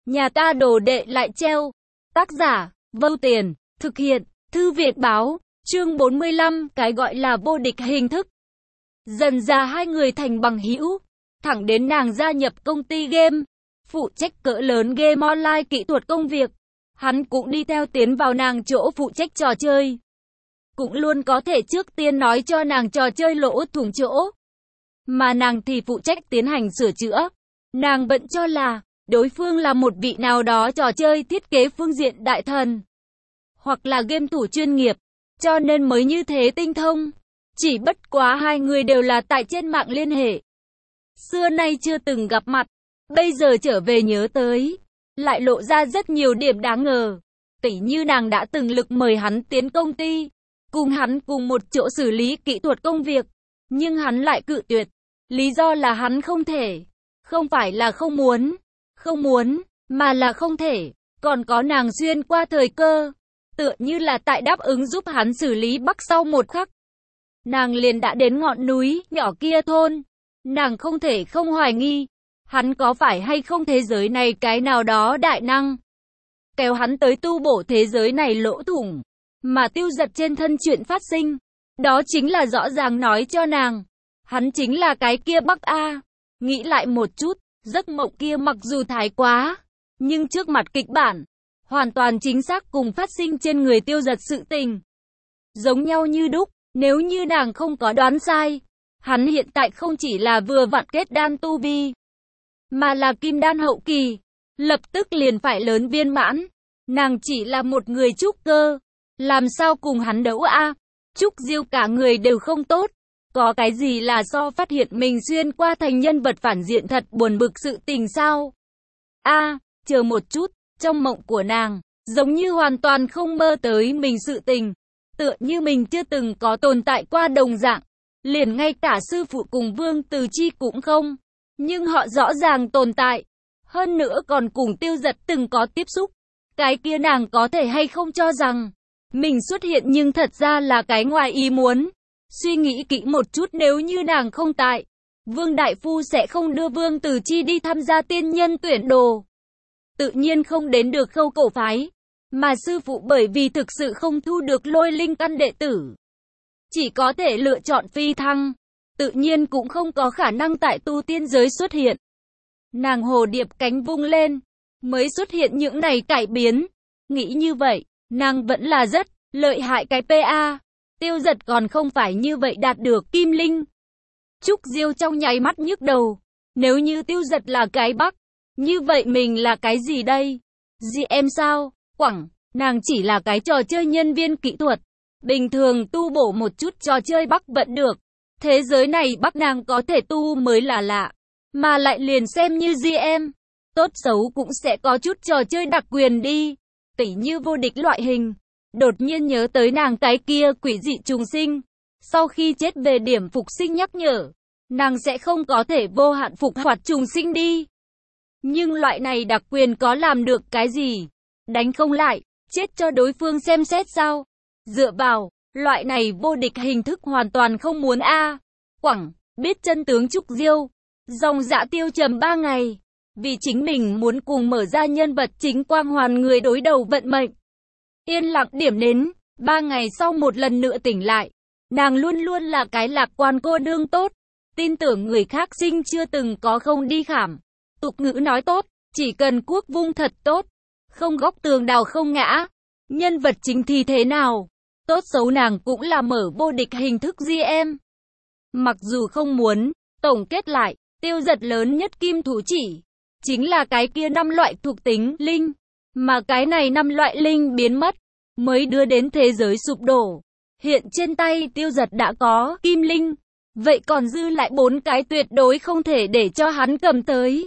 Nhà ta đồ đệ lại treo. Tác giả, Vâu Tiền, thực hiện, Thư viện báo, chương 45, cái gọi là vô địch hình thức. Dần ra hai người thành bằng hữu, thẳng đến nàng gia nhập công ty game, phụ trách cỡ lớn game online kỹ thuật công việc. Hắn cũng đi theo tiến vào nàng chỗ phụ trách trò chơi. Cũng luôn có thể trước tiên nói cho nàng trò chơi lỗ thủng chỗ. Mà nàng thì phụ trách tiến hành sửa chữa. Nàng vẫn cho là đối phương là một vị nào đó trò chơi thiết kế phương diện đại thần, hoặc là game thủ chuyên nghiệp, cho nên mới như thế tinh thông. Chỉ bất quá hai người đều là tại trên mạng liên hệ. Xưa nay chưa từng gặp mặt, bây giờ trở về nhớ tới, lại lộ ra rất nhiều điểm đáng ngờ. Tỉ như nàng đã từng lực mời hắn tiến công ty, cùng hắn cùng một chỗ xử lý kỹ thuật công việc, nhưng hắn lại cự tuyệt. Lý do là hắn không thể, không phải là không muốn, mà là không thể. Còn có nàng xuyên qua thời cơ, tựa như là tại đáp ứng giúp hắn xử lý Bắc sau một khắc. Nàng liền đã đến ngọn núi nhỏ kia thôn. Nàng không thể không hoài nghi, hắn có phải hay không thế giới này cái nào đó đại năng, kéo hắn tới tu bổ thế giới này lỗ thủng. Mà Tiêu Giật trên thân chuyện phát sinh, đó chính là rõ ràng nói cho nàng, hắn chính là cái kia Bắc A. Nghĩ lại một chút, giấc mộng kia mặc dù thái quá, nhưng trước mặt kịch bản, hoàn toàn chính xác cùng phát sinh trên người Tiêu Giật sự tình. Giống nhau như đúc, nếu như nàng không có đoán sai, hắn hiện tại không chỉ là vừa vặn kết đan tu vi, mà là kim đan hậu kỳ, lập tức liền phải lớn viên mãn. Nàng chỉ là một người trúc cơ, làm sao cùng hắn đấu a? Trúc Diêu cả người đều không tốt, có cái gì là do phát hiện mình xuyên qua thành nhân vật phản diện thật buồn bực sự tình sao? Chờ một chút, trong mộng của nàng, giống như hoàn toàn không mơ tới mình sự tình, tựa như mình chưa từng có tồn tại qua đồng dạng, liền ngay cả sư phụ cùng Vương Từ Chi cũng không, nhưng họ rõ ràng tồn tại, hơn nữa còn cùng Tiêu Giật từng có tiếp xúc. Cái kia nàng có thể hay không cho rằng mình xuất hiện nhưng thật ra là cái ngoài ý muốn. Suy nghĩ kỹ một chút, nếu như nàng không tại, Vương Đại Phu sẽ không đưa Vương Từ Chi đi tham gia tiên nhân tuyển đồ, tự nhiên không đến được Khâu Cổ phái. Mà sư phụ bởi vì thực sự không thu được Lôi Linh căn đệ tử, chỉ có thể lựa chọn phi thăng, tự nhiên cũng không có khả năng tại tu tiên giới xuất hiện. Nàng hồ điệp cánh vung lên, mới xuất hiện những này cải biến. Nghĩ như vậy, nàng vẫn là rất lợi hại cái PA. Tiêu Giật còn không phải như vậy đạt được Kim Linh. Trúc Diêu trong nháy mắt nhức đầu. Nếu như Tiêu Giật là cái Bắc, như vậy mình là cái gì đây? GM sao? Quẳng, nàng chỉ là cái trò chơi nhân viên kỹ thuật. Bình thường tu bổ một chút trò chơi Bắc vẫn được. Thế giới này Bắc nàng có thể tu mới là lạ. Mà lại liền xem như GM, tốt xấu cũng sẽ có chút trò chơi đặc quyền đi. Tỉ như vô địch loại hình. Đột nhiên nhớ tới nàng cái kia quỷ dị trùng sinh. Sau khi chết về điểm phục sinh nhắc nhở, nàng sẽ không có thể vô hạn phục hoạt trùng sinh đi. Nhưng loại này đặc quyền có làm được cái gì? Đánh không lại, chết cho đối phương xem xét sao? Dựa vào, loại này vô địch hình thức hoàn toàn không muốn a. Quẳng, biết chân tướng Trúc Diêu, dòng dã tiêu trầm 3 ngày. Vì chính mình muốn cùng mở ra nhân vật chính quang hoàn người đối đầu vận mệnh. Yên lặng điểm đến, 3 ngày sau một lần nữa tỉnh lại. Nàng luôn luôn là cái lạc quan cô nương tốt. Tin tưởng người khác sinh chưa từng có không đi khảm. Tục ngữ nói tốt, chỉ cần quốc vung thật tốt. Không góc tường đào không ngã. Nhân vật chính thì thế nào? Tốt xấu nàng cũng là mở vô địch hình thức GM. Mặc dù không muốn, tổng kết lại, Tiêu Giật lớn nhất kim thủ chỉ chính là cái kia 5 loại thuộc tính linh. Mà cái này 5 loại linh biến mất, mới đưa đến thế giới sụp đổ. Hiện trên tay Tiêu Giật đã có kim linh, vậy còn dư lại 4 cái tuyệt đối không thể để cho hắn cầm tới.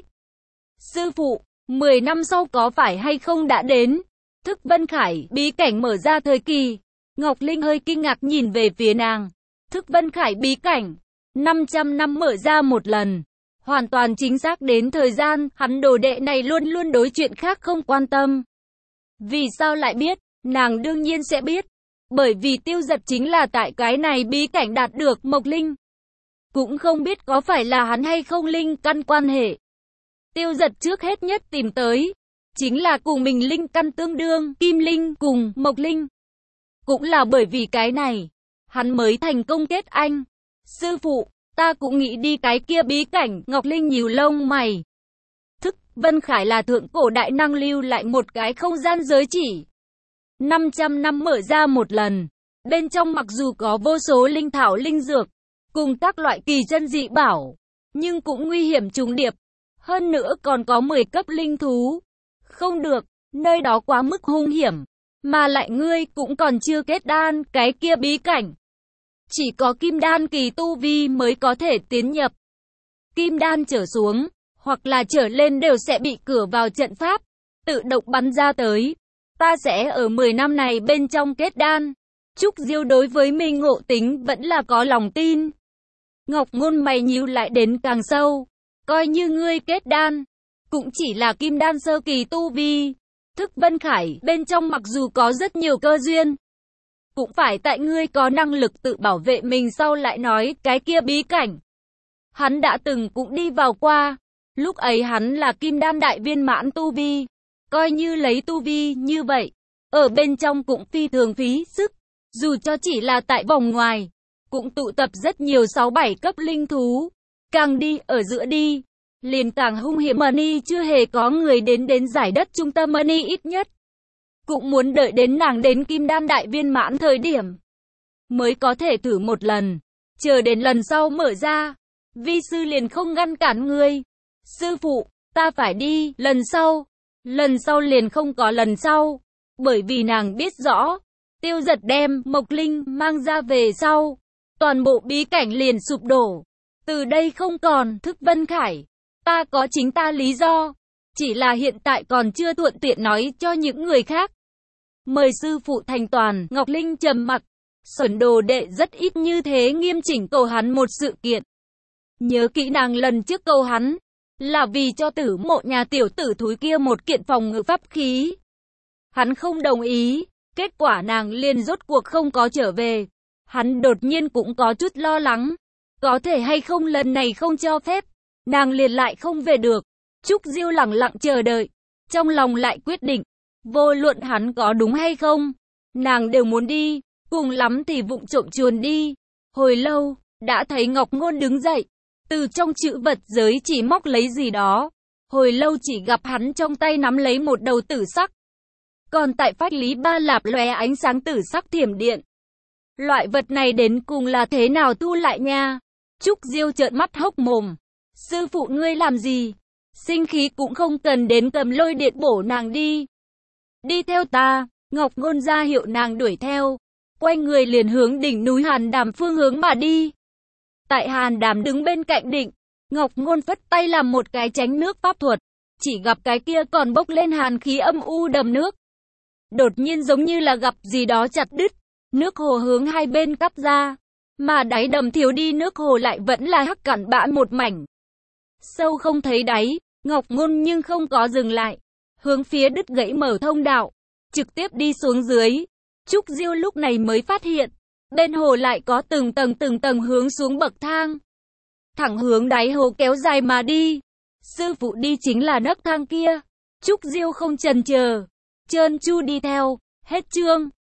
Sư phụ, 10 năm sau có phải hay không đã đến? Thức Vân Khải bí cảnh mở ra thời kỳ. Ngọc Linh hơi kinh ngạc nhìn về phía nàng. Thức Vân Khải bí cảnh, 500 năm mở ra một lần. Hoàn toàn chính xác đến thời gian, hắn đồ đệ này luôn luôn đối chuyện khác không quan tâm. Vì sao lại biết? Nàng đương nhiên sẽ biết. Bởi vì Tiêu Giật chính là tại cái này bí cảnh đạt được Mộc Linh. Cũng không biết có phải là hắn hay không linh căn quan hệ. Tiêu Giật trước hết nhất tìm tới. chính là cùng mình linh căn tương đương, kim linh cùng mộc linh. Cũng là bởi vì cái này, hắn mới thành công kết anh. Sư phụ, ta cũng nghĩ đi cái kia bí cảnh. Ngọc Linh nhíu lông mày. Thức Vân Khải là thượng cổ đại năng lưu lại một cái không gian giới chỉ. 500 năm mở ra một lần. Bên trong mặc dù có vô số linh thảo linh dược, cùng các loại kỳ chân dị bảo, nhưng cũng nguy hiểm trùng điệp. Hơn nữa còn có 10 cấp linh thú. Không được, nơi đó quá mức hung hiểm. Mà lại ngươi cũng còn chưa kết đan, cái kia bí cảnh. Chỉ có kim đan kỳ tu vi mới có thể tiến nhập. Kim đan trở xuống, hoặc là trở lên đều sẽ bị cửa vào trận pháp, tự động bắn ra tới. Ta sẽ ở 10 năm này bên trong kết đan. Trúc Diêu đối với mình ngộ tính vẫn là có lòng tin. Ngọc Ngôn mày nhíu lại đến càng sâu. Coi như ngươi kết đan, cũng chỉ là kim đan sơ kỳ tu vi. Thức Vân Khải bên trong mặc dù có rất nhiều cơ duyên, cũng phải tại ngươi có năng lực tự bảo vệ mình sau lại nói cái kia bí cảnh. Hắn đã từng cũng đi vào qua. Lúc ấy hắn là kim đan đại viên mãn tu vi. Coi như lấy tu vi như vậy, ở bên trong cũng phi thường phí sức. Dù cho chỉ là tại vòng ngoài, cũng tụ tập rất nhiều 6-7 cấp linh thú. Càng đi ở giữa đi, liền càng hung hiểm. Money chưa hề có người đến giải đất trung tâm. Money ít nhất cũng muốn đợi đến nàng đến kim đan đại viên mãn thời điểm mới có thể thử một lần. Chờ đến lần sau mở ra, vi sư liền không ngăn cản ngươi. Sư phụ, ta phải đi. Lần sau liền không có lần sau. Bởi vì nàng biết rõ, Tiêu Giật đem Mộc Linh mang ra về sau, toàn bộ bí cảnh liền sụp đổ. Từ đây không còn. Thức Vân Khải, ta có chính ta lý do, chỉ là hiện tại còn chưa thuận tiện nói cho những người khác. Mời sư phụ thành toàn. Ngọc Linh trầm mặc. Xuẩn đồ đệ rất ít như thế nghiêm chỉnh cầu hắn một sự kiện. Nhớ kỹ nàng lần trước cầu hắn là vì cho Tử Mộ nhà tiểu tử thúi kia một kiện phòng ngự pháp khí. Hắn không đồng ý, kết quả nàng liền rốt cuộc không có trở về. Hắn đột nhiên cũng có chút lo lắng, có thể hay không lần này không cho phép, nàng liền lại không về được. Trúc Diêu lặng lặng chờ đợi, trong lòng lại quyết định, vô luận hắn có đúng hay không, nàng đều muốn đi, cùng lắm thì vụng trộm chuồn đi. Hồi lâu, đã thấy Ngọc Ngôn đứng dậy, từ trong trữ vật giới chỉ móc lấy gì đó. Hồi lâu chỉ gặp hắn trong tay nắm lấy một đầu tử sắc. Còn tại phách lý ba lạp lóe ánh sáng tử sắc thiểm điện. Loại vật này đến cùng là thế nào thu lại nha? Trúc Diêu trợn mắt hốc mồm. Sư phụ ngươi làm gì? Sinh khí cũng không cần đến cầm lôi điện bổ nàng đi. Đi theo ta. Ngọc Ngôn ra hiệu nàng đuổi theo. Quay người liền hướng đỉnh núi Hàn Đàm phương hướng mà đi. Tại Hàn Đàm đứng bên cạnh đỉnh, Ngọc Ngôn phất tay làm một cái tránh nước pháp thuật. Chỉ gặp cái kia còn bốc lên hàn khí âm u đầm nước. Đột nhiên giống như là gặp gì đó chặt đứt. Nước hồ hướng hai bên cắt ra. Mà đáy đầm thiếu đi nước hồ lại vẫn là hắc cặn bã một mảnh. Sâu không thấy đáy. Ngọc Ngôn nhưng không có dừng lại. Hướng phía đứt gãy mở thông đạo. Trực tiếp đi xuống dưới. Trúc Diêu lúc này mới phát hiện. Bên hồ lại có từng tầng hướng xuống bậc thang. Thẳng hướng đáy hồ kéo dài mà đi. Sư phụ đi chính là nấc thang kia. Trúc Diêu không chần chờ, trơn tru đi theo. Hết chương.